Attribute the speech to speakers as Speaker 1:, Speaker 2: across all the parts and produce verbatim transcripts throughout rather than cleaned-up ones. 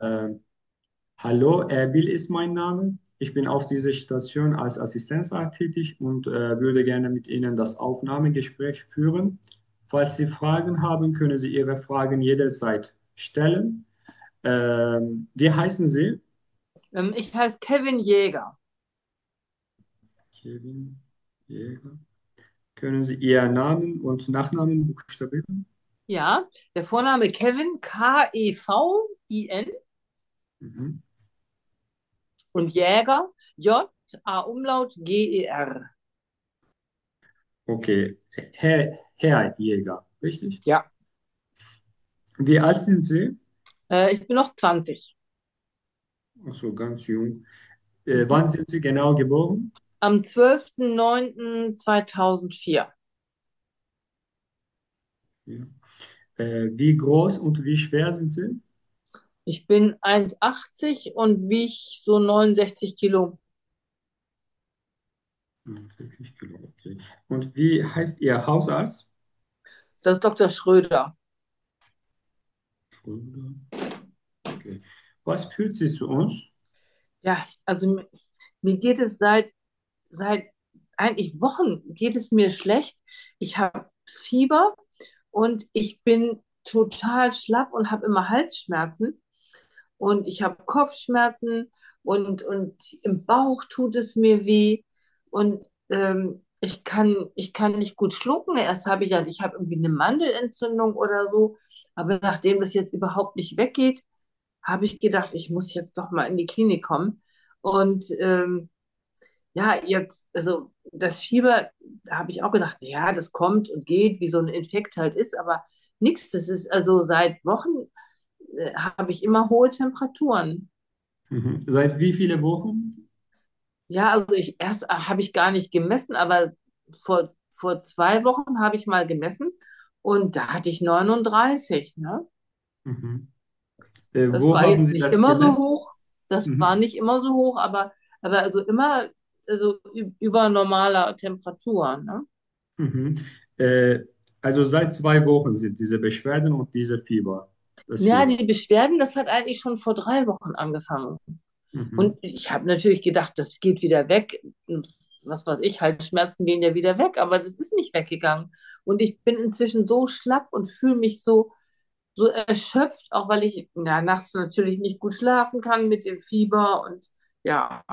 Speaker 1: Ähm, Hallo, Erbil ist mein Name. Ich bin auf dieser Station als Assistenzarzt tätig und äh, würde gerne mit Ihnen das Aufnahmegespräch führen. Falls Sie Fragen haben, können Sie Ihre Fragen jederzeit stellen. Ähm, wie heißen Sie?
Speaker 2: Ähm, ich heiße Kevin Jäger.
Speaker 1: Kevin Jäger. Können Sie Ihren Namen und Nachnamen buchstabieren?
Speaker 2: Ja, der Vorname Kevin, K E V I N
Speaker 1: Mhm.
Speaker 2: und Jäger, J A Umlaut G E R.
Speaker 1: Okay, Herr, Herr Jäger, richtig?
Speaker 2: Ja,
Speaker 1: Wie alt sind Sie?
Speaker 2: äh, ich bin noch zwanzig.
Speaker 1: Ach so, ganz jung. Äh,
Speaker 2: Mhm.
Speaker 1: wann sind Sie genau geboren?
Speaker 2: Am zwölften neunten zweitausendvier.
Speaker 1: Ja. Äh, wie groß und wie schwer sind Sie?
Speaker 2: Ich bin eins Komma achtzig und wiege so neunundsechzig Kilo.
Speaker 1: fünfzig Kilo, okay. Und wie heißt Ihr Hausarzt?
Speaker 2: Das ist Doktor Schröder.
Speaker 1: Schröder, okay. Was führt Sie zu uns?
Speaker 2: Ja, also mir mir geht es seit, seit eigentlich Wochen geht es mir schlecht. Ich habe Fieber und ich bin total schlapp und habe immer Halsschmerzen und ich habe Kopfschmerzen und, und im Bauch tut es mir weh und ähm, ich kann, ich kann nicht gut schlucken. Erst habe ich ja, ich habe irgendwie eine Mandelentzündung oder so, aber nachdem das jetzt überhaupt nicht weggeht, habe ich gedacht, ich muss jetzt doch mal in die Klinik kommen. Und ähm, ja, jetzt, also das Fieber, da habe ich auch gedacht, ja, das kommt und geht, wie so ein Infekt halt ist, aber nichts. Das ist also seit Wochen äh, habe ich immer hohe Temperaturen.
Speaker 1: Mhm. Seit wie viele Wochen?
Speaker 2: Ja, also ich erst äh, habe ich gar nicht gemessen, aber vor, vor zwei Wochen habe ich mal gemessen und da hatte ich neununddreißig, ne?
Speaker 1: Mhm. Äh,
Speaker 2: Das
Speaker 1: wo
Speaker 2: war
Speaker 1: haben
Speaker 2: jetzt
Speaker 1: Sie
Speaker 2: nicht
Speaker 1: das
Speaker 2: immer so
Speaker 1: gemessen?
Speaker 2: hoch. Das war
Speaker 1: Mhm.
Speaker 2: nicht immer so hoch, aber, aber also immer also ü- über normaler Temperatur, ne?
Speaker 1: Mhm. Äh, also seit zwei Wochen sind diese Beschwerden und diese Fieber, das
Speaker 2: Ja,
Speaker 1: Fieber.
Speaker 2: die Beschwerden, das hat eigentlich schon vor drei Wochen angefangen. Und
Speaker 1: Mhm.
Speaker 2: ich habe natürlich gedacht, das geht wieder weg. Und was weiß ich, Halsschmerzen gehen ja wieder weg, aber das ist nicht weggegangen. Und ich bin inzwischen so schlapp und fühle mich so, so erschöpft, auch weil ich ja, nachts natürlich nicht gut schlafen kann mit dem Fieber. Und ja,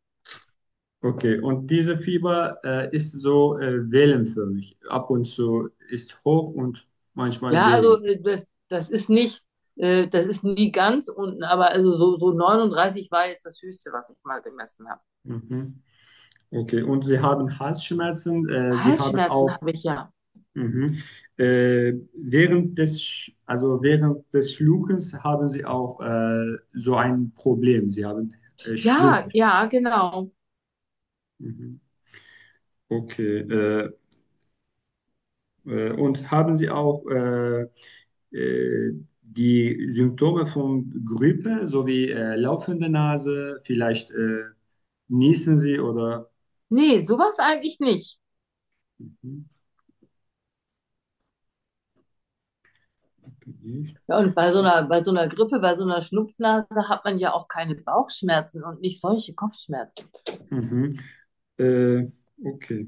Speaker 1: Okay, und diese Fieber äh, ist so äh, wellenförmig. Ab und zu ist hoch und manchmal
Speaker 2: ja, also
Speaker 1: weniger.
Speaker 2: äh, das, das ist nicht, äh, das ist nie ganz unten, aber also so, so neununddreißig war jetzt das Höchste, was ich mal gemessen habe.
Speaker 1: Mhm. Okay, und Sie haben Halsschmerzen, äh, Sie haben
Speaker 2: Halsschmerzen
Speaker 1: auch
Speaker 2: habe ich ja.
Speaker 1: mhm. Äh, während des, Sch- also während des Schluckens haben Sie auch äh, so ein Problem. Sie haben äh,
Speaker 2: Ja,
Speaker 1: Schluck.
Speaker 2: ja, genau.
Speaker 1: Mhm. Okay, äh, äh, und haben Sie auch äh, äh, die Symptome von Grippe, sowie äh, laufende Nase, vielleicht äh, niesen Sie oder
Speaker 2: Nee, sowas eigentlich nicht.
Speaker 1: mhm.
Speaker 2: Ja, und bei so einer, bei so einer Grippe, bei so einer Schnupfnase hat man ja auch keine Bauchschmerzen und nicht solche Kopfschmerzen.
Speaker 1: Mhm. Äh, okay.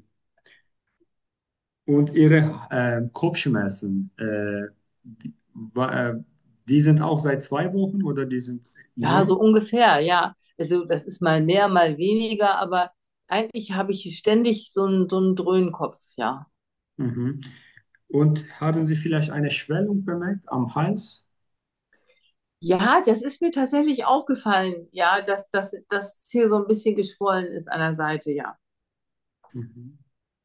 Speaker 1: Und Ihre äh, Kopfschmerzen, äh, die, wa- äh, die sind auch seit zwei Wochen oder die sind
Speaker 2: Ja,
Speaker 1: neu?
Speaker 2: so ungefähr, ja. Also das ist mal mehr, mal weniger, aber eigentlich habe ich ständig so einen, so einen Dröhnenkopf, ja.
Speaker 1: Mhm. Und haben Sie vielleicht eine Schwellung bemerkt am Hals?
Speaker 2: Ja, das ist mir tatsächlich aufgefallen, ja, dass, dass, dass es hier so ein bisschen geschwollen ist an der Seite, ja.
Speaker 1: Mhm.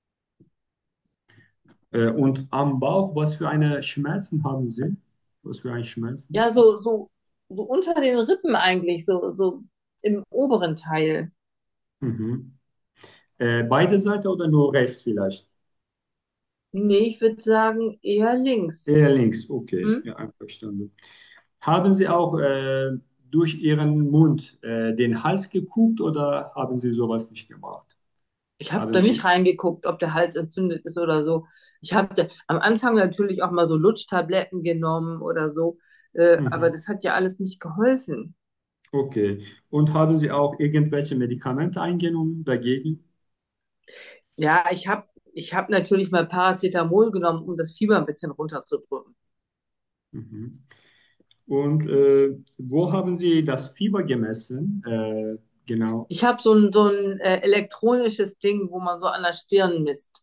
Speaker 1: Äh, und am Bauch, was für eine Schmerzen haben Sie? Was für ein Schmerzen?
Speaker 2: Ja, so, so, so unter den Rippen eigentlich, so, so im oberen Teil.
Speaker 1: Mhm. Äh, beide Seiten oder nur rechts vielleicht?
Speaker 2: Nee, ich würde sagen eher links.
Speaker 1: Eher links, okay,
Speaker 2: Hm?
Speaker 1: ja, einverstanden. Haben Sie auch äh, durch Ihren Mund äh, den Hals geguckt oder haben Sie sowas nicht gemacht?
Speaker 2: Ich habe
Speaker 1: Haben
Speaker 2: da nicht
Speaker 1: Sie?
Speaker 2: reingeguckt, ob der Hals entzündet ist oder so. Ich habe am Anfang natürlich auch mal so Lutschtabletten genommen oder so. Äh, aber
Speaker 1: Mhm.
Speaker 2: das hat ja alles nicht geholfen.
Speaker 1: Okay. Und haben Sie auch irgendwelche Medikamente eingenommen dagegen?
Speaker 2: Ja, ich habe ich hab natürlich mal Paracetamol genommen, um das Fieber ein bisschen runterzudrücken.
Speaker 1: Mhm. Und äh, wo haben Sie das Fieber gemessen? Äh, genau.
Speaker 2: Ich habe so ein, so ein äh, elektronisches Ding, wo man so an der Stirn misst.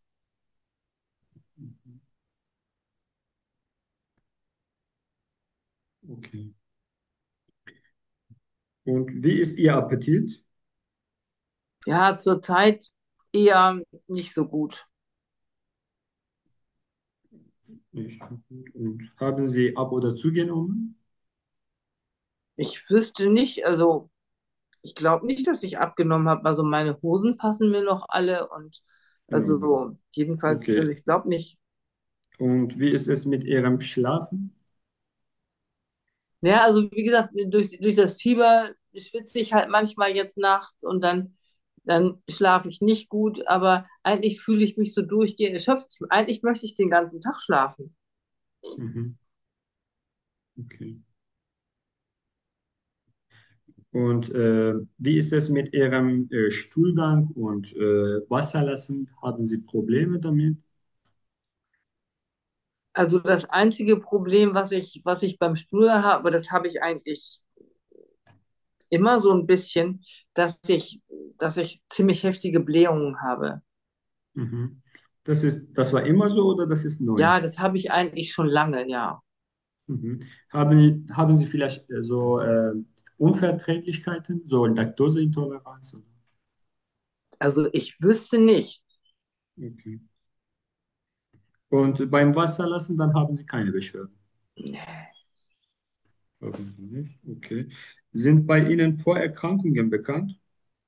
Speaker 1: Okay. Und wie ist Ihr Appetit?
Speaker 2: Ja, zurzeit eher nicht so gut.
Speaker 1: Nicht so gut. Und haben Sie ab oder zugenommen?
Speaker 2: Ich wüsste nicht, also ich glaube nicht, dass ich abgenommen habe. Also meine Hosen passen mir noch alle und also
Speaker 1: Mhm.
Speaker 2: so, jedenfalls, also
Speaker 1: Okay.
Speaker 2: ich glaube nicht.
Speaker 1: Und wie ist es mit Ihrem Schlafen?
Speaker 2: Ja, also wie gesagt, durch, durch das Fieber schwitze ich halt manchmal jetzt nachts und dann, dann schlafe ich nicht gut, aber eigentlich fühle ich mich so durchgehend erschöpft. Eigentlich möchte ich den ganzen Tag schlafen.
Speaker 1: Mhm. Okay. Und äh, wie ist es mit Ihrem äh, Stuhlgang und äh, Wasserlassen? Haben Sie Probleme damit?
Speaker 2: Also das einzige Problem, was ich, was ich beim Stuhl habe, aber das habe ich eigentlich immer so ein bisschen, dass ich, dass ich ziemlich heftige Blähungen habe.
Speaker 1: Mhm. Das ist, das war immer so oder das ist neu?
Speaker 2: Ja, das habe ich eigentlich schon lange, ja.
Speaker 1: Mhm. Haben, haben Sie vielleicht äh, so äh, Unverträglichkeiten, so Laktoseintoleranz? Oder?
Speaker 2: Also ich wüsste nicht.
Speaker 1: Okay. Und beim Wasserlassen, dann haben Sie keine Beschwerden. Haben Sie nicht? Okay. Sind bei Ihnen Vorerkrankungen bekannt?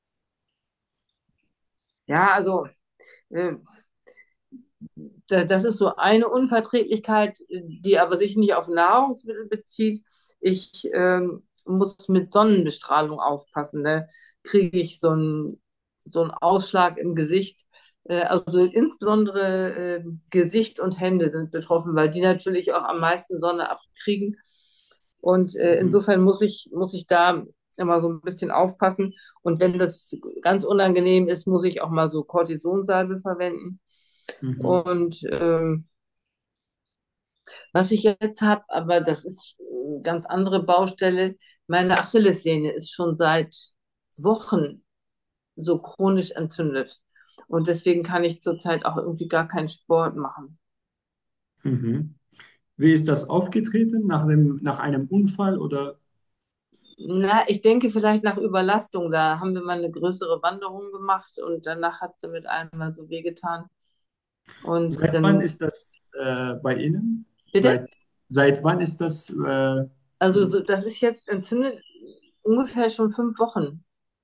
Speaker 2: Ja, also äh, da- das ist so eine Unverträglichkeit, die aber sich nicht auf Nahrungsmittel bezieht. Ich ähm, muss mit Sonnenbestrahlung aufpassen. Da kriege ich so einen so einen Ausschlag im Gesicht. Äh, also insbesondere äh, Gesicht und Hände sind betroffen, weil die natürlich auch am meisten Sonne abkriegen. Und äh,
Speaker 1: Mhm.
Speaker 2: insofern muss ich, muss ich da immer so ein bisschen aufpassen. Und wenn das ganz unangenehm ist, muss ich auch mal so Cortisonsalbe verwenden.
Speaker 1: Mhm.
Speaker 2: Und ähm, was ich jetzt habe, aber das ist eine ganz andere Baustelle, meine Achillessehne ist schon seit Wochen so chronisch entzündet. Und deswegen kann ich zurzeit auch irgendwie gar keinen Sport machen.
Speaker 1: Mhm. Wie ist das aufgetreten? Nach dem, nach einem Unfall oder
Speaker 2: Na, ich denke vielleicht nach Überlastung. Da haben wir mal eine größere Wanderung gemacht und danach hat sie mit einmal so wehgetan. Und
Speaker 1: seit wann
Speaker 2: dann,
Speaker 1: ist das äh, bei Ihnen?
Speaker 2: bitte?
Speaker 1: Seit, seit wann ist das? Äh,
Speaker 2: Also so, das ist jetzt entzündet ungefähr schon fünf Wochen.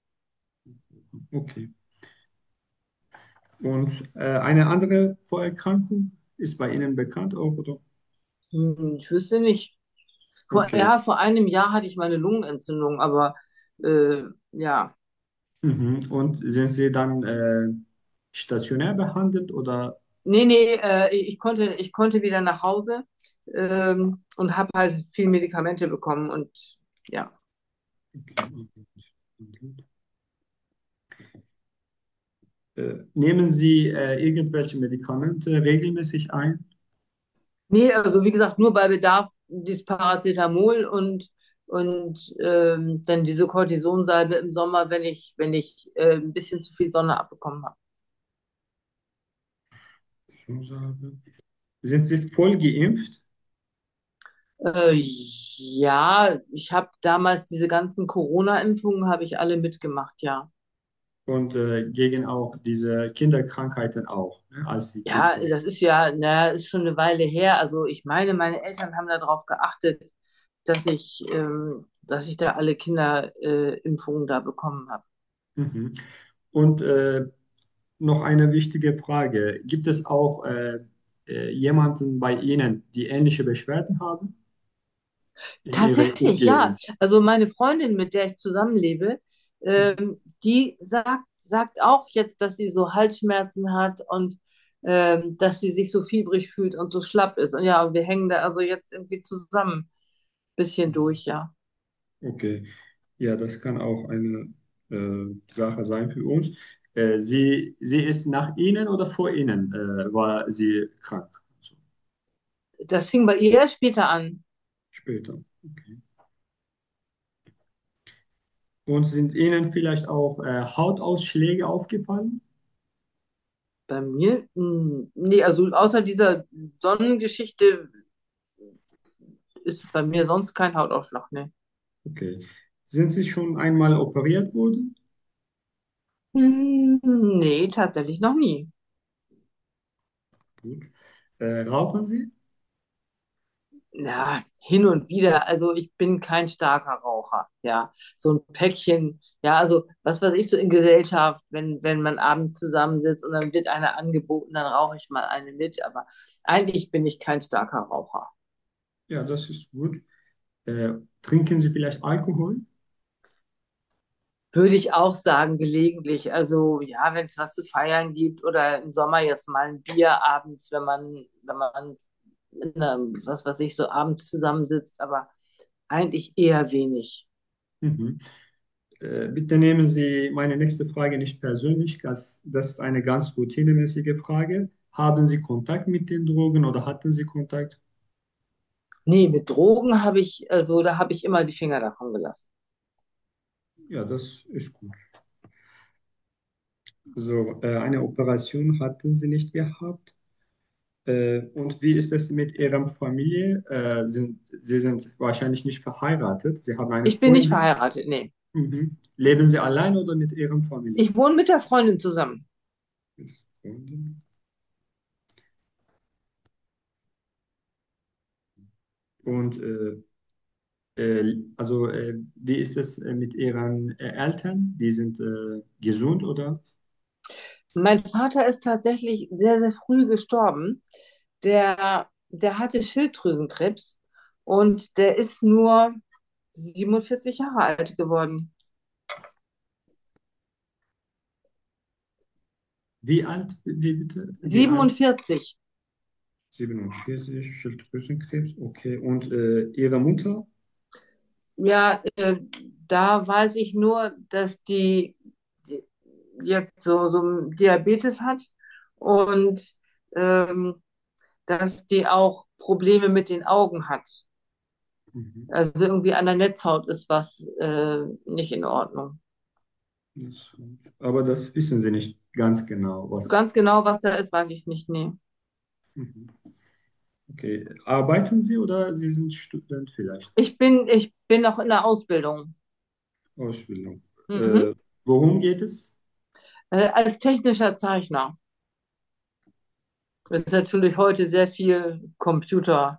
Speaker 1: okay. Und äh, eine andere Vorerkrankung ist bei Ihnen bekannt auch, oder?
Speaker 2: Hm, ich wüsste nicht. Vor,
Speaker 1: Okay.
Speaker 2: ja, vor einem Jahr hatte ich meine Lungenentzündung, aber äh, ja.
Speaker 1: Mhm. Und sind Sie dann äh, stationär behandelt oder?
Speaker 2: Nee, nee, äh, ich konnte, ich konnte wieder nach Hause ähm, und habe halt viel Medikamente bekommen und ja.
Speaker 1: Okay. Äh, nehmen Sie äh, irgendwelche Medikamente regelmäßig ein?
Speaker 2: Nee, also wie gesagt, nur bei Bedarf dieses Paracetamol und, und ähm, dann diese Cortisonsalbe im Sommer, wenn ich, wenn ich äh, ein bisschen zu viel Sonne abbekommen habe.
Speaker 1: Zusage. Sind Sie voll geimpft
Speaker 2: Äh, ja, ich habe damals diese ganzen Corona-Impfungen, habe ich alle mitgemacht, ja.
Speaker 1: und äh, gegen auch diese Kinderkrankheiten auch, ne, als Sie Kind
Speaker 2: Ja,
Speaker 1: waren?
Speaker 2: das ist ja, na, ist schon eine Weile her. Also ich meine, meine Eltern haben darauf geachtet, dass ich, ähm, dass ich da alle Kinderimpfungen äh, Impfungen da bekommen habe.
Speaker 1: Mhm. Und äh, noch eine wichtige Frage. Gibt es auch äh, äh, jemanden bei Ihnen, die ähnliche Beschwerden haben in Ihrer
Speaker 2: Tatsächlich, ja.
Speaker 1: Umgebung?
Speaker 2: Also meine Freundin, mit der ich zusammenlebe, ähm, die sagt, sagt auch jetzt, dass sie so Halsschmerzen hat und ähm, dass sie sich so fiebrig fühlt und so schlapp ist. Und ja, wir hängen da also jetzt irgendwie zusammen. bisschen durch, ja.
Speaker 1: Okay, ja, das kann auch eine äh, Sache sein für uns. Äh, sie, sie ist nach Ihnen oder vor Ihnen äh, war sie krank? Also
Speaker 2: Das fing bei ihr erst später an.
Speaker 1: später. Okay. Und sind Ihnen vielleicht auch äh, Hautausschläge aufgefallen?
Speaker 2: Bei mir? Hm, nee, also außer dieser Sonnengeschichte ist bei mir sonst kein Hautausschlag, ne.
Speaker 1: Okay. Sind Sie schon einmal operiert worden?
Speaker 2: Hm, nee, tatsächlich noch nie.
Speaker 1: Gut. Äh, rauchen Sie?
Speaker 2: Ja, hin und wieder. Also ich bin kein starker Raucher. Ja, so ein Päckchen. Ja, also was weiß ich so in Gesellschaft, wenn, wenn man abends zusammensitzt und dann wird eine angeboten, dann rauche ich mal eine mit. Aber eigentlich bin ich kein starker Raucher.
Speaker 1: Ja, das ist gut. Äh, trinken Sie vielleicht Alkohol?
Speaker 2: Würde ich auch sagen, gelegentlich. Also ja, wenn es was zu feiern gibt oder im Sommer jetzt mal ein Bier abends, wenn man, wenn man, in einem, was weiß ich, so abends zusammensitzt, aber eigentlich eher wenig.
Speaker 1: Mhm. Äh, bitte nehmen Sie meine nächste Frage nicht persönlich. Das, das ist eine ganz routinemäßige Frage. Haben Sie Kontakt mit den Drogen oder hatten Sie Kontakt?
Speaker 2: Nee, mit Drogen habe ich, also da habe ich immer die Finger davon gelassen.
Speaker 1: Ja, das ist gut. So, äh, eine Operation hatten Sie nicht gehabt. Äh, und wie ist es mit Ihrer Familie? Äh, sind, Sie sind wahrscheinlich nicht verheiratet. Sie haben eine
Speaker 2: Ich bin nicht
Speaker 1: Freundin.
Speaker 2: verheiratet, nee.
Speaker 1: Mhm. Leben Sie allein oder mit Ihrer Familie?
Speaker 2: Ich wohne mit der Freundin zusammen.
Speaker 1: Mit Freundin. Und äh, äh, also, äh, wie ist es äh, mit Ihren äh, Eltern? Die sind äh, gesund, oder?
Speaker 2: Mein Vater ist tatsächlich sehr, sehr früh gestorben. Der, der hatte Schilddrüsenkrebs und der ist nur siebenundvierzig Jahre alt geworden.
Speaker 1: Wie alt, wie bitte? Wie alt?
Speaker 2: siebenundvierzig.
Speaker 1: siebenundvierzig, Schilddrüsenkrebs, okay. Und äh, Ihre Mutter?
Speaker 2: Ja, äh, da weiß ich nur, dass die, die jetzt so, so Diabetes hat und ähm, dass die auch Probleme mit den Augen hat.
Speaker 1: Mhm.
Speaker 2: Also irgendwie an der Netzhaut ist was äh, nicht in Ordnung.
Speaker 1: Das- Aber das wissen Sie nicht ganz genau, was.
Speaker 2: Ganz genau, was da ist, weiß ich nicht. Nee.
Speaker 1: Mhm. Okay. Arbeiten Sie oder Sie sind Student vielleicht?
Speaker 2: Ich bin, ich bin noch in der Ausbildung.
Speaker 1: Ausbildung.
Speaker 2: Mhm.
Speaker 1: Äh, worum geht es?
Speaker 2: Äh, als technischer Zeichner. Das ist natürlich heute sehr viel Computerarbeit.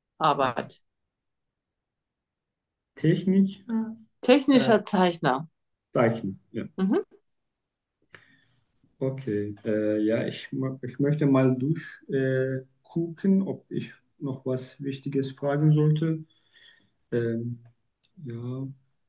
Speaker 1: Technik? Äh,
Speaker 2: Technischer Zeichner.
Speaker 1: Zeichnen. Ja.
Speaker 2: Mhm.
Speaker 1: Okay. Äh, ja, ich, ma- ich möchte mal durchgucken, äh, gucken, ob ich noch was Wichtiges fragen sollte. Ähm, ja.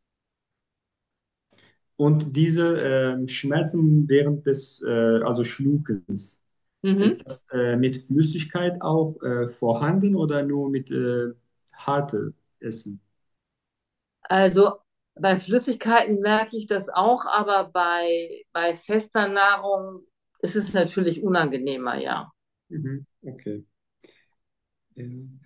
Speaker 1: Und diese ähm, Schmerzen während des äh, also Schluckens,
Speaker 2: Mhm.
Speaker 1: ist das äh, mit Flüssigkeit auch äh, vorhanden oder nur mit äh, hartem Essen?
Speaker 2: Also bei Flüssigkeiten merke ich das auch, aber bei, bei fester Nahrung ist es natürlich unangenehmer, ja.
Speaker 1: Mhm. Okay. Ja,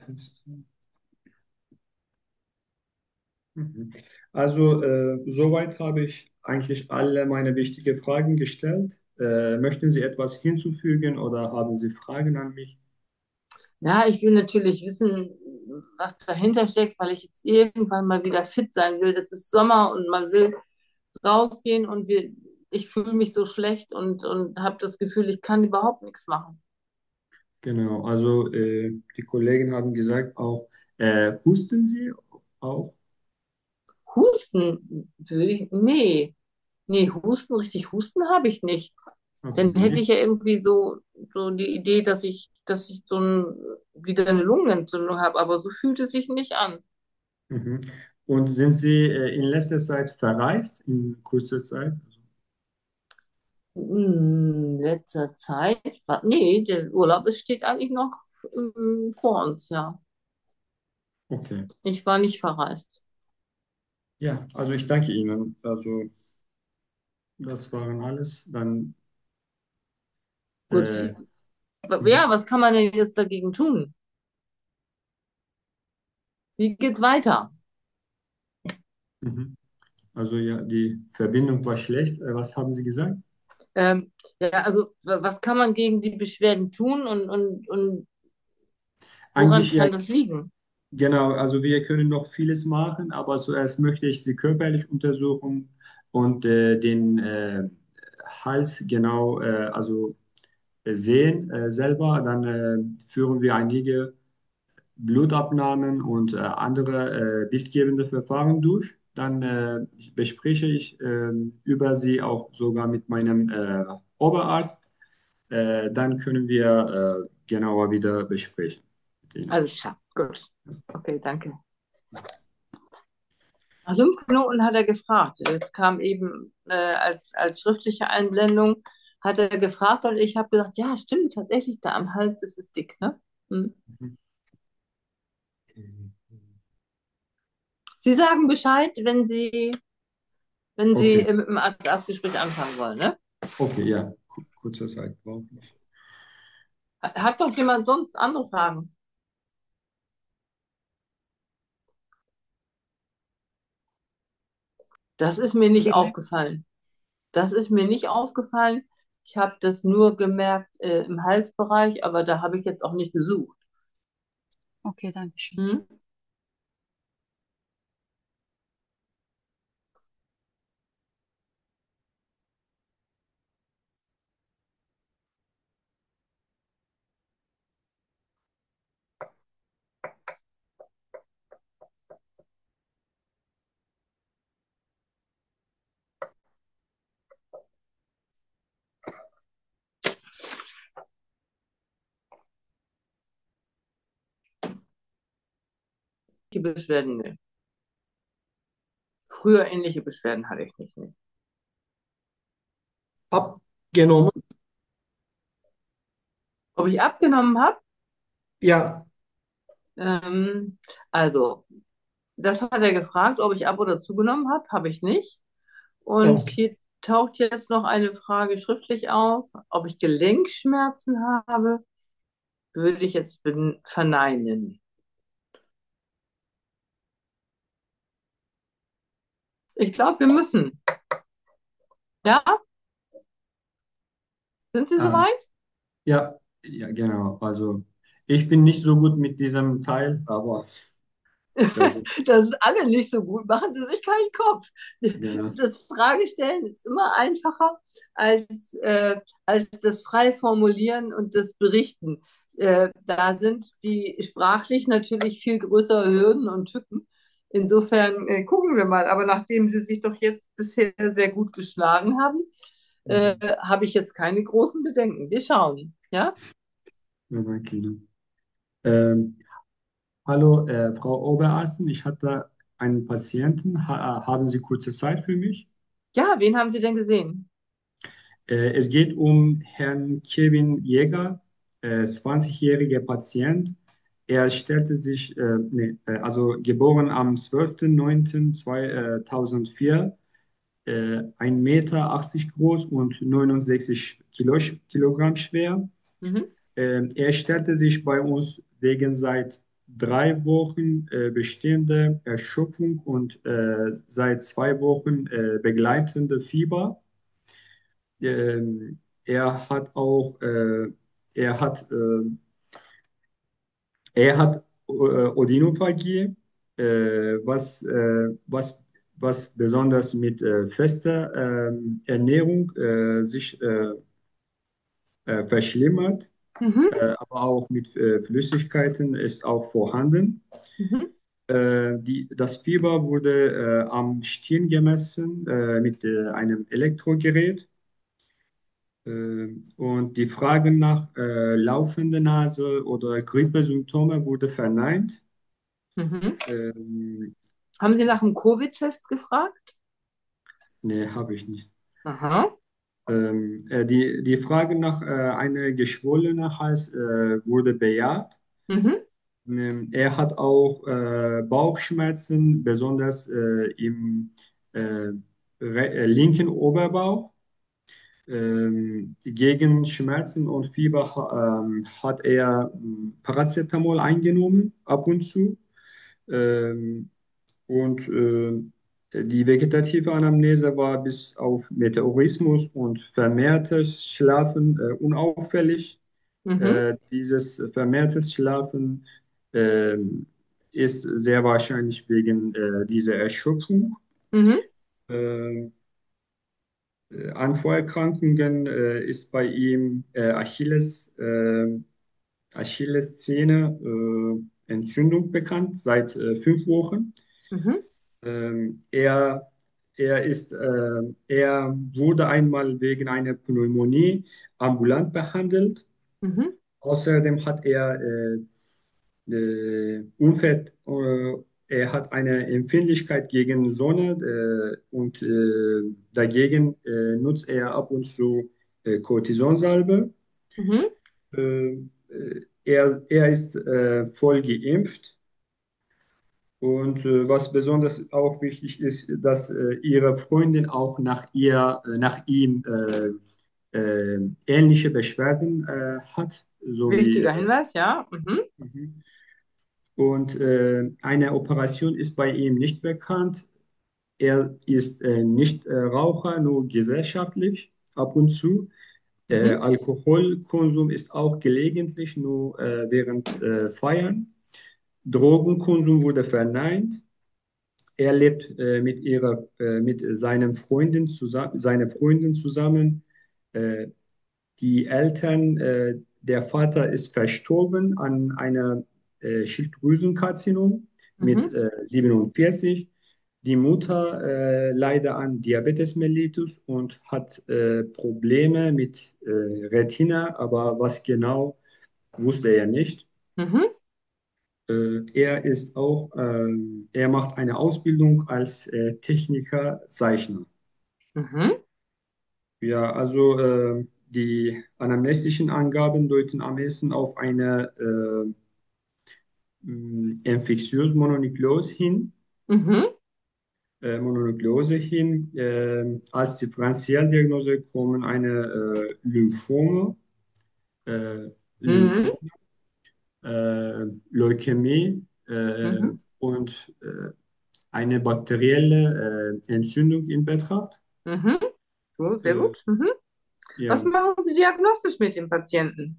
Speaker 1: mhm. Also, äh, soweit habe ich eigentlich alle meine wichtigen Fragen gestellt. Äh, möchten Sie etwas hinzufügen oder haben Sie Fragen an mich?
Speaker 2: Ja, ich will natürlich wissen, was dahinter steckt, weil ich jetzt irgendwann mal wieder fit sein will. Es ist Sommer und man will rausgehen und wir, ich fühle mich so schlecht und, und habe das Gefühl, ich kann überhaupt nichts machen.
Speaker 1: Genau, also äh, die Kollegen haben gesagt auch, äh, husten Sie auch?
Speaker 2: Husten würde ich, nee, nee, Husten, richtig Husten habe ich nicht.
Speaker 1: Haben
Speaker 2: Dann
Speaker 1: Sie
Speaker 2: hätte ich
Speaker 1: nicht?
Speaker 2: ja irgendwie so, so die Idee, dass ich, dass ich so ein, wieder eine Lungenentzündung habe, aber so fühlt es sich nicht an.
Speaker 1: Mhm. Und sind Sie äh, in letzter Zeit verreist, in kurzer Zeit?
Speaker 2: In letzter Zeit, wa- nee, der Urlaub ist, steht eigentlich noch ähm, vor uns, ja.
Speaker 1: Okay.
Speaker 2: Ich war nicht verreist.
Speaker 1: Ja, also ich danke Ihnen. Also das waren alles. Dann,
Speaker 2: Gut,
Speaker 1: äh,
Speaker 2: wie,
Speaker 1: mhm,
Speaker 2: ja, was kann man denn jetzt dagegen tun? Wie geht's weiter?
Speaker 1: mhm. Also ja, die Verbindung war schlecht. Äh, was haben Sie gesagt?
Speaker 2: Ähm, ja, also wa- was kann man gegen die Beschwerden tun und, und, und woran
Speaker 1: Eigentlich ja,
Speaker 2: kann das liegen?
Speaker 1: genau. Also wir können noch vieles machen, aber zuerst möchte ich Sie körperlich untersuchen und äh, den äh, Hals genau, äh, also äh, sehen äh, selber. Dann äh, führen wir einige Blutabnahmen und äh, andere äh, bildgebende Verfahren durch. Dann äh, bespreche ich äh, über sie auch sogar mit meinem äh, Oberarzt. Äh, dann können wir äh, genauer wieder besprechen mit Ihnen.
Speaker 2: Alles klar, gut. Okay, danke. Nach Lymphknoten hat er gefragt. Es kam eben äh, als, als schriftliche Einblendung, hat er gefragt und ich habe gesagt, ja, stimmt, tatsächlich, da am Hals ist es dick, ne? Hm.
Speaker 1: Mhm.
Speaker 2: Sie sagen Bescheid, wenn Sie, wenn Sie
Speaker 1: Okay,
Speaker 2: äh, mit dem Arzt Arztgespräch anfangen wollen, ne?
Speaker 1: okay, ja, Ku- kurze Zeit brauche ich.
Speaker 2: Hat hat doch jemand sonst andere Fragen? Das ist mir nicht
Speaker 3: Vielleicht.
Speaker 2: aufgefallen. Das ist mir nicht aufgefallen. Ich habe das nur gemerkt äh, im Halsbereich, aber da habe ich jetzt auch nicht gesucht.
Speaker 3: Okay, danke schön.
Speaker 2: Hm? Die Beschwerden, ne. Früher ähnliche Beschwerden hatte ich nicht. Ne.
Speaker 4: Abgenommen.
Speaker 2: Ob ich abgenommen habe?
Speaker 4: Ja,
Speaker 2: Ähm, also, das hat er gefragt, ob ich ab oder zugenommen habe. Habe ich nicht. Und
Speaker 4: okay.
Speaker 2: hier taucht jetzt noch eine Frage schriftlich auf, ob ich Gelenkschmerzen habe. Würde ich jetzt ben- verneinen. Ich glaube, wir müssen. Ja? Sind Sie
Speaker 1: Ah,
Speaker 2: soweit?
Speaker 1: ja, ja, genau. Also ich bin nicht so gut mit diesem Teil, aber das ist
Speaker 2: Das sind alle nicht so gut. Machen Sie sich keinen Kopf.
Speaker 1: genau.
Speaker 2: Das Fragestellen ist immer einfacher als, äh, als das frei formulieren und das Berichten. Äh, da sind die sprachlich natürlich viel größere Hürden und Tücken. Insofern äh, gucken wir mal. Aber nachdem Sie sich doch jetzt bisher sehr gut geschlagen haben, äh,
Speaker 1: Mhm.
Speaker 2: habe ich jetzt keine großen Bedenken. Wir schauen. Ja?
Speaker 1: Ja, danke Ihnen. Ähm, Hallo, äh, Frau Oberärztin, ich hatte einen Patienten. Ha äh, haben Sie kurze Zeit für mich?
Speaker 2: Ja, wen haben Sie denn gesehen?
Speaker 1: Äh, es geht um Herrn Kevin Jäger, äh, zwanzigjähriger Patient. Er stellte sich, äh, nee, äh, also geboren am zwölften neunten zweitausendvier, äh, ein Meter achtzig groß und neunundsechzig Kilo, Kilogramm schwer.
Speaker 2: Mhm.
Speaker 1: Ähm, er stellte sich bei uns wegen seit drei Wochen äh, bestehender Erschöpfung und äh, seit zwei Wochen äh, begleitende Fieber. Ähm, er hat auch, äh, er hat, äh, er hat äh, Odinophagie, äh, was, äh, was, was besonders mit äh, fester ähm, Ernährung äh, sich äh, äh, verschlimmert.
Speaker 2: Mhm.
Speaker 1: Äh, aber auch mit äh, Flüssigkeiten ist auch vorhanden.
Speaker 2: Mhm.
Speaker 1: Äh, die, das Fieber wurde äh, am Stirn gemessen äh, mit äh, einem Elektrogerät. Äh, und die Frage nach äh, laufender Nase oder Grippesymptome wurde verneint.
Speaker 2: Mhm.
Speaker 1: Ähm,
Speaker 2: Haben Sie nach dem Covid-Test gefragt?
Speaker 1: Nee, habe ich nicht.
Speaker 2: Aha.
Speaker 1: Ähm, äh, die, die Frage nach äh, einer geschwollenen Hals äh, wurde bejaht.
Speaker 2: Mhm.
Speaker 1: Ähm, Er hat auch äh, Bauchschmerzen, besonders äh, im äh, re- äh, linken Oberbauch. Ähm, gegen Schmerzen und Fieber ha- ähm, hat er ähm, Paracetamol eingenommen, ab und zu. Ähm, und äh, die vegetative Anamnese war bis auf Meteorismus und vermehrtes Schlafen äh, unauffällig.
Speaker 2: Mhm.
Speaker 1: Äh, dieses vermehrtes Schlafen ähm, ist sehr wahrscheinlich wegen äh, dieser Erschöpfung.
Speaker 2: Mhm.
Speaker 1: Ähm, äh, an Vorerkrankungen äh, ist bei ihm äh, Achilles, äh, Achillessehne äh, Entzündung bekannt seit äh, fünf Wochen.
Speaker 2: Mhm.
Speaker 1: Ähm, er, er ist, äh, er wurde einmal wegen einer Pneumonie ambulant behandelt.
Speaker 2: Mhm.
Speaker 1: Außerdem hat er äh, äh, Umfeld, äh, er hat eine Empfindlichkeit gegen Sonne äh, und äh, dagegen äh, nutzt er ab und zu äh, Cortisonsalbe.
Speaker 2: Mhm.
Speaker 1: Äh, äh, er, er ist äh, voll geimpft. Und äh, was besonders auch wichtig ist, dass äh, ihre Freundin auch nach ihr, äh, nach ihm äh, äh, ähnliche Beschwerden äh, hat, so wie
Speaker 2: Wichtiger
Speaker 1: äh,
Speaker 2: Hinweis, ja. Mhm.
Speaker 1: mhm. Und äh, eine Operation ist bei ihm nicht bekannt. Er ist äh, nicht äh, Raucher, nur gesellschaftlich ab und zu. Äh,
Speaker 2: Mhm.
Speaker 1: Alkoholkonsum ist auch gelegentlich, nur äh, während äh, Feiern. Drogenkonsum wurde verneint. Er lebt äh, mit ihrer, äh, mit seinem Freundin zusammen, seiner Freundin zusammen. Äh, die Eltern, äh, der Vater ist verstorben an einer äh, Schilddrüsenkarzinom mit
Speaker 2: Mhm.
Speaker 1: äh, siebenundvierzig. Die Mutter äh, leidet an Diabetes mellitus und hat äh, Probleme mit äh, Retina, aber was genau, wusste er nicht.
Speaker 2: Mhm.
Speaker 1: Äh, er ist auch, ähm, er macht eine Ausbildung als äh, Techniker, Zeichner.
Speaker 2: Mhm.
Speaker 1: Ja, also äh, die anamnestischen Angaben deuten am ehesten auf eine äh, mh, infektiöse Mononukleose hin.
Speaker 2: Mhm.
Speaker 1: Äh, Mononukleose hin. Äh, als Differentialdiagnose kommen eine äh, Lymphome, äh,
Speaker 2: Mhm.
Speaker 1: Lymphom, äh, Leukämie äh,
Speaker 2: Mhm.
Speaker 1: und äh, eine bakterielle äh, Entzündung in Betracht.
Speaker 2: Mhm. So, sehr
Speaker 1: Äh,
Speaker 2: gut. Mhm. Was
Speaker 1: ja,
Speaker 2: machen Sie diagnostisch mit dem Patienten?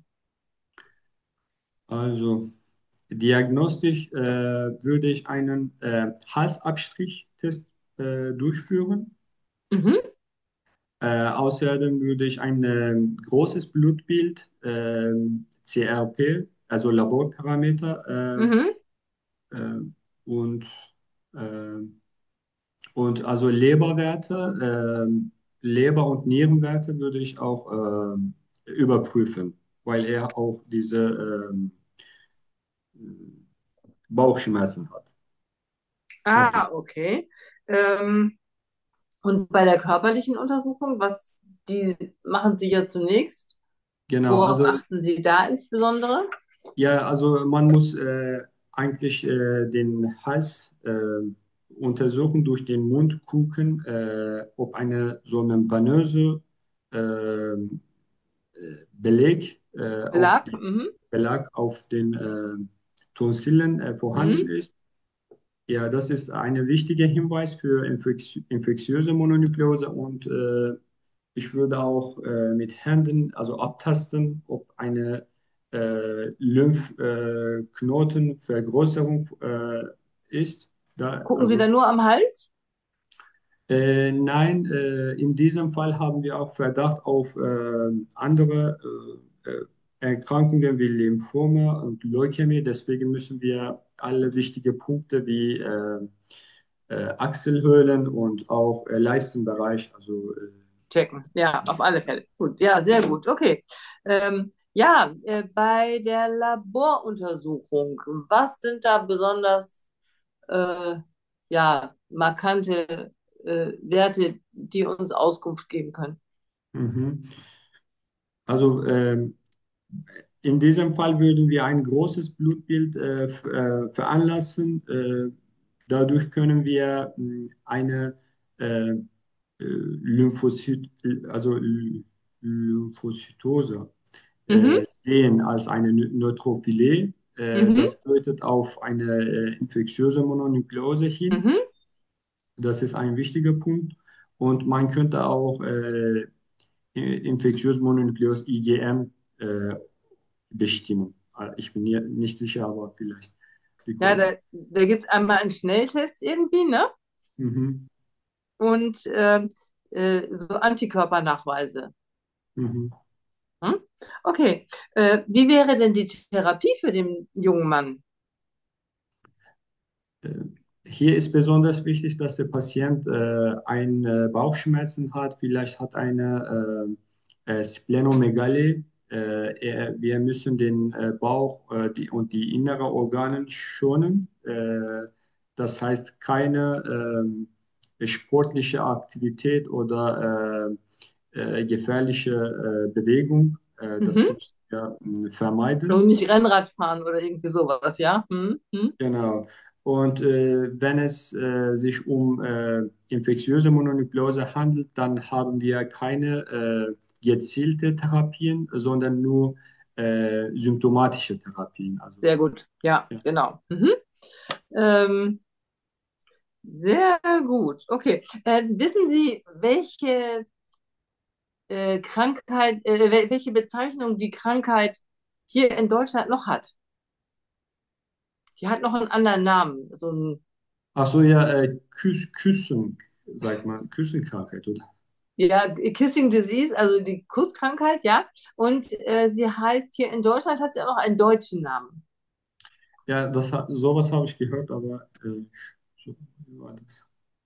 Speaker 1: also diagnostisch äh, würde ich einen äh, Halsabstrichtest äh, durchführen.
Speaker 2: Mhm.
Speaker 1: Äh, außerdem würde ich ein ähm, großes Blutbild, ähm, C R P, also Laborparameter,
Speaker 2: Mhm.
Speaker 1: äh, äh, und, äh, und also Leberwerte, äh, Leber- und Nierenwerte würde ich auch ähm, überprüfen, weil er auch diese ähm, Bauchschmerzen hat, hatte.
Speaker 2: Ah, okay. Ähm, und bei der körperlichen Untersuchung, was die machen Sie ja zunächst?
Speaker 1: Genau,
Speaker 2: Worauf
Speaker 1: also
Speaker 2: achten Sie da insbesondere?
Speaker 1: ja, also man muss äh, eigentlich äh, den Hals äh, untersuchen, durch den Mund gucken, äh, ob eine so membranöse äh, Beleg äh, auf
Speaker 2: Belag?
Speaker 1: die
Speaker 2: Mhm.
Speaker 1: Belag auf den äh, Tonsillen äh, vorhanden
Speaker 2: Mhm.
Speaker 1: ist. Ja, das ist ein wichtiger Hinweis für infekti infektiöse Mononukleose und äh, ich würde auch äh, mit Händen, also abtasten, ob eine äh, Lymphknotenvergrößerung äh, ist. Da,
Speaker 2: Gucken Sie
Speaker 1: also
Speaker 2: da nur am Hals?
Speaker 1: äh, nein, äh, in diesem Fall haben wir auch Verdacht auf äh, andere äh, äh, Erkrankungen wie Lymphome und Leukämie. Deswegen müssen wir alle wichtigen Punkte wie äh, äh, Achselhöhlen und auch äh, Leistenbereich, also äh,
Speaker 2: Checken. Ja, auf alle Fälle. Gut. Ja, sehr gut. Okay. Ähm, ja, äh, bei der Laboruntersuchung, was sind da besonders äh, ja, markante äh, Werte, die uns Auskunft geben können?
Speaker 1: mhm. Also ähm, in diesem Fall würden wir ein großes Blutbild äh, f- äh, veranlassen. Äh, dadurch können wir mh, eine äh, äh, Lymphozyt, also L- Lymphozytose
Speaker 2: Mhm,
Speaker 1: äh, sehen als eine Neu- Neutrophilie. Äh,
Speaker 2: mhm,
Speaker 1: das deutet auf eine äh, infektiöse Mononukleose hin.
Speaker 2: mhm.
Speaker 1: Das ist ein wichtiger Punkt. Und man könnte auch äh, infektiös Mononukleose I G M äh, bestimmen. Äh, Ich bin hier nicht sicher, aber vielleicht. Die
Speaker 2: Ja,
Speaker 1: Ko-
Speaker 2: da, da gibt es einmal einen Schnelltest irgendwie, ne?
Speaker 1: Mhm,
Speaker 2: Und ähm, äh, so Antikörpernachweise.
Speaker 1: mhm.
Speaker 2: Hm? Okay. Äh, wie wäre denn die Therapie für den jungen Mann?
Speaker 1: Äh, Hier ist besonders wichtig, dass der Patient äh, ein äh, Bauchschmerzen hat, vielleicht hat eine äh, äh, Splenomegalie. Äh, er, wir müssen den äh, Bauch äh, die, und die inneren Organe schonen. Äh, das heißt, keine ähm, sportliche Aktivität oder äh, äh, gefährliche äh, Bewegung. Äh, das
Speaker 2: Mhm.
Speaker 1: müssen wir mh, vermeiden.
Speaker 2: Und nicht Rennrad fahren oder irgendwie sowas, ja? Hm? Hm?
Speaker 1: Genau. Und äh, wenn es äh, sich um äh, infektiöse Mononukleose handelt, dann haben wir keine äh, gezielte Therapien, sondern nur äh, symptomatische Therapien. Also,
Speaker 2: Sehr gut. Ja,
Speaker 1: ja.
Speaker 2: genau. Mhm. Ähm, sehr gut. Okay. Äh, wissen Sie, welche äh, Krankheit, äh, wel- welche Bezeichnung die Krankheit hier in Deutschland noch hat? Die hat noch einen anderen Namen. So ein,
Speaker 1: Ach so, ja, äh, Küss, Küssen, sagt man, Küssenkrankheit, oder?
Speaker 2: ja, Kissing Disease, also die Kusskrankheit, ja. Und äh, sie heißt hier in Deutschland hat sie auch noch einen deutschen Namen.
Speaker 1: Ja, das, ha- sowas habe ich gehört, aber äh, so, wie war das?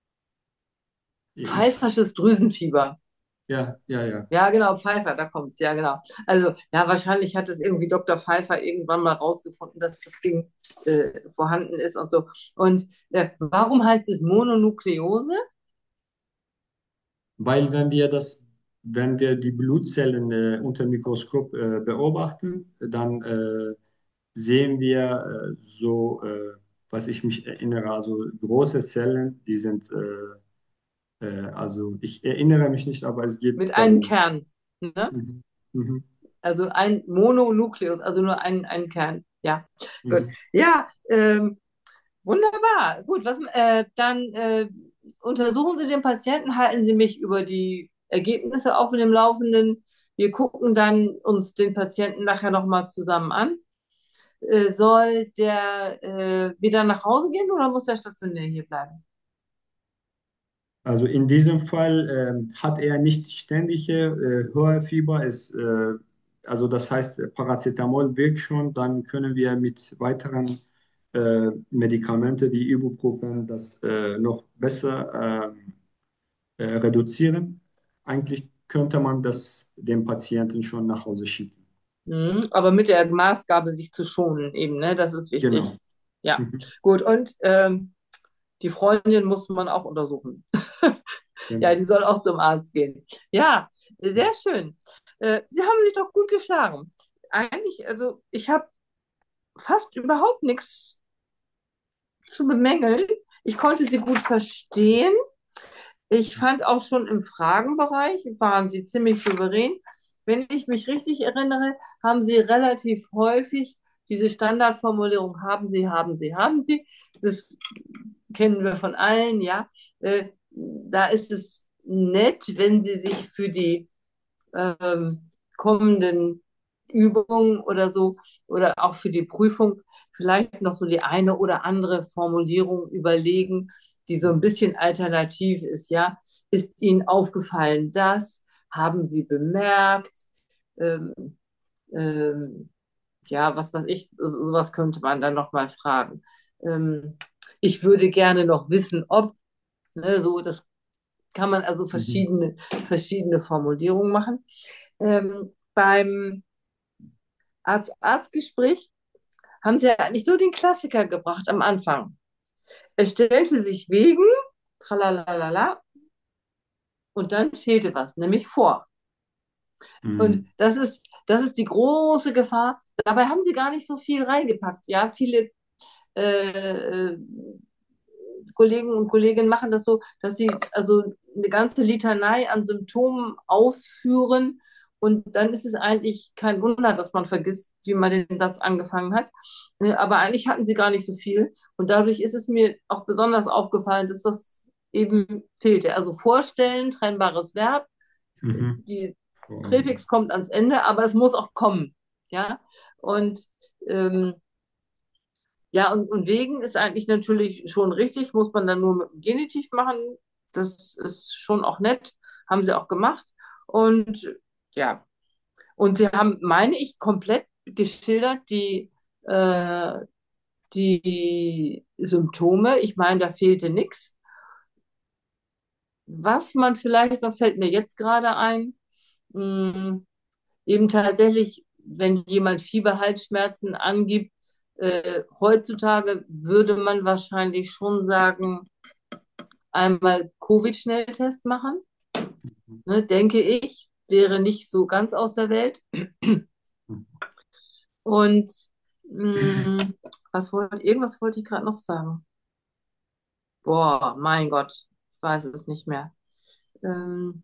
Speaker 1: Ich,
Speaker 2: Pfeifersches Drüsenfieber.
Speaker 1: ja, ja, ja.
Speaker 2: Ja, genau, Pfeiffer, da kommt's, ja, genau. Also, ja, wahrscheinlich hat es irgendwie Doktor Pfeiffer irgendwann mal rausgefunden, dass das Ding äh, vorhanden ist und so. Und äh, warum heißt es Mononukleose?
Speaker 1: Weil wenn wir das, wenn wir die Blutzellen äh, unter dem Mikroskop äh, beobachten, dann äh, sehen wir äh, so, äh, was ich mich erinnere, also große Zellen, die sind, äh, äh, also ich erinnere mich nicht, aber es geht
Speaker 2: Mit einem
Speaker 1: darum.
Speaker 2: Kern, ne?
Speaker 1: Mhm. Mhm.
Speaker 2: Also ein Mononukleus, also nur ein, ein Kern. Ja, gut.
Speaker 1: Mhm.
Speaker 2: Ja, ähm, wunderbar. Gut, was, äh, dann äh, untersuchen Sie den Patienten, halten Sie mich über die Ergebnisse auf dem Laufenden. Wir gucken dann uns den Patienten nachher nochmal zusammen an. Äh, soll der äh, wieder nach Hause gehen oder muss der stationär hier bleiben?
Speaker 1: Also in diesem Fall ähm, hat er nicht ständige äh, hohe Fieber. Es, äh, also das heißt, Paracetamol wirkt schon. Dann können wir mit weiteren äh, Medikamenten wie Ibuprofen das äh, noch besser äh, äh, reduzieren. Eigentlich könnte man das dem Patienten schon nach Hause schicken.
Speaker 2: Mhm, aber mit der Maßgabe, sich zu schonen, eben, ne? Das ist wichtig.
Speaker 1: Genau.
Speaker 2: Ja,
Speaker 1: Mhm.
Speaker 2: gut. Und ähm, die Freundin muss man auch untersuchen. Ja,
Speaker 1: Genau.
Speaker 2: die soll auch zum Arzt gehen. Ja, sehr schön. Äh, Sie haben sich doch gut geschlagen. Eigentlich, also ich habe fast überhaupt nichts zu bemängeln. Ich konnte Sie gut verstehen. Ich fand auch schon im Fragenbereich waren Sie ziemlich souverän. Wenn ich mich richtig erinnere, haben Sie relativ häufig diese Standardformulierung haben Sie, haben Sie, haben Sie. Das kennen wir von allen, ja. Äh, da ist es nett, wenn Sie sich für die ähm, kommenden Übungen oder so oder auch für die Prüfung vielleicht noch so die eine oder andere Formulierung überlegen, die so ein bisschen alternativ ist, ja. Ist Ihnen aufgefallen, das? Haben Sie bemerkt? Ähm, ähm, ja, was weiß ich, so- sowas könnte man dann nochmal fragen. Ähm, ich würde gerne noch wissen, ob, ne, so, das kann man also
Speaker 1: Mhm.
Speaker 2: verschiedene, verschiedene Formulierungen machen. Ähm, beim Arzt-Arzt-Gespräch haben sie ja eigentlich nur den Klassiker gebracht am Anfang. Es stellte sich wegen, tralalala, und dann fehlte was, nämlich vor. Und
Speaker 1: Mhm.
Speaker 2: das ist, das ist die große Gefahr. Dabei haben sie gar nicht so viel reingepackt. Ja, viele äh, äh, Kollegen und Kolleginnen machen das so, dass sie also eine ganze Litanei an Symptomen aufführen und dann ist es eigentlich kein Wunder, dass man vergisst, wie man den Satz angefangen hat. Äh, Aber eigentlich hatten sie gar nicht so viel und dadurch ist es mir auch besonders aufgefallen, dass das eben fehlte. Also vorstellen, trennbares Verb,
Speaker 1: Mhm.
Speaker 2: die
Speaker 1: Voll.
Speaker 2: Präfix kommt ans Ende, aber es muss auch kommen. Ja, und ähm, ja, und, und wegen ist eigentlich natürlich schon richtig, muss man dann nur mit dem Genitiv machen. Das ist schon auch nett, haben sie auch gemacht. Und ja, und sie haben, meine ich, komplett geschildert die, äh, die Symptome. Ich meine, da fehlte nichts. Was man vielleicht noch, fällt mir jetzt gerade ein, mh, eben tatsächlich, wenn jemand Fieber, Halsschmerzen angibt, äh, heutzutage würde man wahrscheinlich schon sagen, einmal Covid-Schnelltest machen, ne, denke ich, wäre nicht so ganz aus der Welt. Und mh, was wollte, irgendwas wollte ich gerade noch sagen. Boah, mein Gott, ich weiß es nicht mehr. Ähm,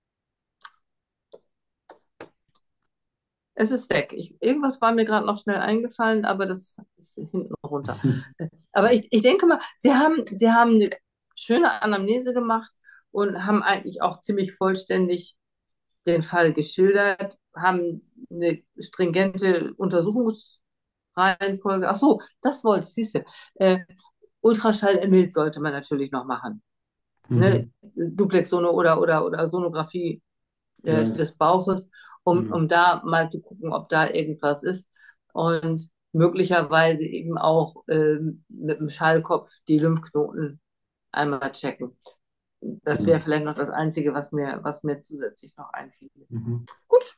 Speaker 2: Es ist weg. Ich, irgendwas war mir gerade noch schnell eingefallen, aber das ist hinten runter. Aber ich, ich denke mal, Sie haben, Sie haben eine schöne Anamnese gemacht und haben eigentlich auch ziemlich vollständig den Fall geschildert, haben eine stringente Untersuchungsreihenfolge. Ach so, das wollte ich, siehste. Äh, Ultraschall im Bild sollte man natürlich noch machen. Ne?
Speaker 1: Mhm.
Speaker 2: Duplex-Sono oder, oder, oder Sonographie äh,
Speaker 1: Ja,
Speaker 2: des Bauches, um,
Speaker 1: genau.
Speaker 2: um da mal zu gucken, ob da irgendwas ist. Und möglicherweise eben auch ähm, mit dem Schallkopf die Lymphknoten einmal checken. Das wäre
Speaker 1: Genau.
Speaker 2: vielleicht noch das Einzige, was mir, was mir zusätzlich noch einfiel.
Speaker 1: Mhm.
Speaker 2: Gut,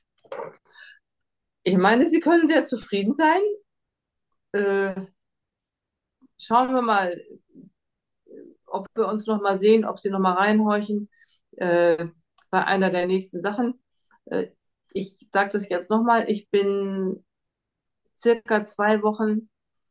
Speaker 2: ich meine, Sie können sehr zufrieden sein. Äh, Schauen wir mal, ob wir uns noch mal sehen, ob Sie noch mal reinhorchen äh, bei einer der nächsten Sachen. Äh, ich sage das jetzt noch mal, ich bin circa zwei Wochen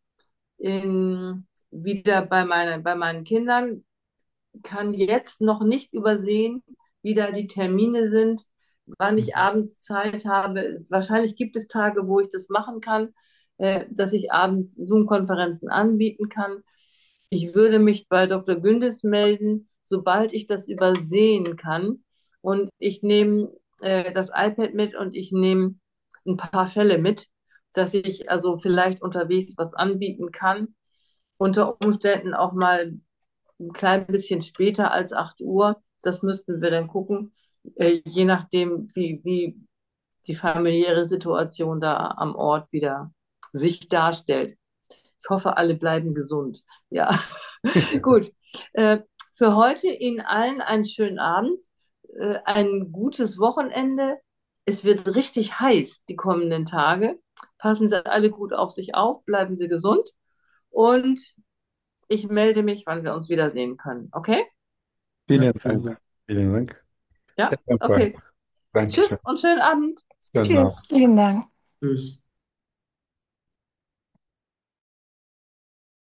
Speaker 2: in, wieder bei, meine, bei meinen Kindern, kann jetzt noch nicht übersehen, wie da die Termine sind, wann ich
Speaker 1: Mhm.
Speaker 2: abends Zeit habe. Wahrscheinlich gibt es Tage, wo ich das machen kann, äh, dass ich abends Zoom-Konferenzen anbieten kann. Ich würde mich bei Doktor Gündis melden, sobald ich das übersehen kann. Und ich nehme äh, das iPad mit und ich nehme ein paar Fälle mit, dass ich also vielleicht unterwegs was anbieten kann. Unter Umständen auch mal ein klein bisschen später als acht Uhr. Das müssten wir dann gucken, äh, je nachdem, wie, wie die familiäre Situation da am Ort wieder sich darstellt. Ich hoffe, alle bleiben gesund. Ja, gut. Äh, für heute Ihnen allen einen schönen Abend, äh, ein gutes Wochenende. Es wird richtig heiß die kommenden Tage. Passen Sie alle gut auf sich auf, bleiben Sie gesund und ich melde mich, wann wir uns wiedersehen können. Okay?
Speaker 1: Ja,
Speaker 5: Vielen
Speaker 1: vielen
Speaker 5: Dank.
Speaker 1: Dank.
Speaker 5: Vielen Dank.
Speaker 2: Ja?
Speaker 5: Ebenfalls.
Speaker 2: Okay.
Speaker 5: Dankeschön.
Speaker 2: Tschüss und schönen Abend.
Speaker 5: Schönen Abend.
Speaker 3: Tschüss, vielen Dank.
Speaker 1: Tschüss.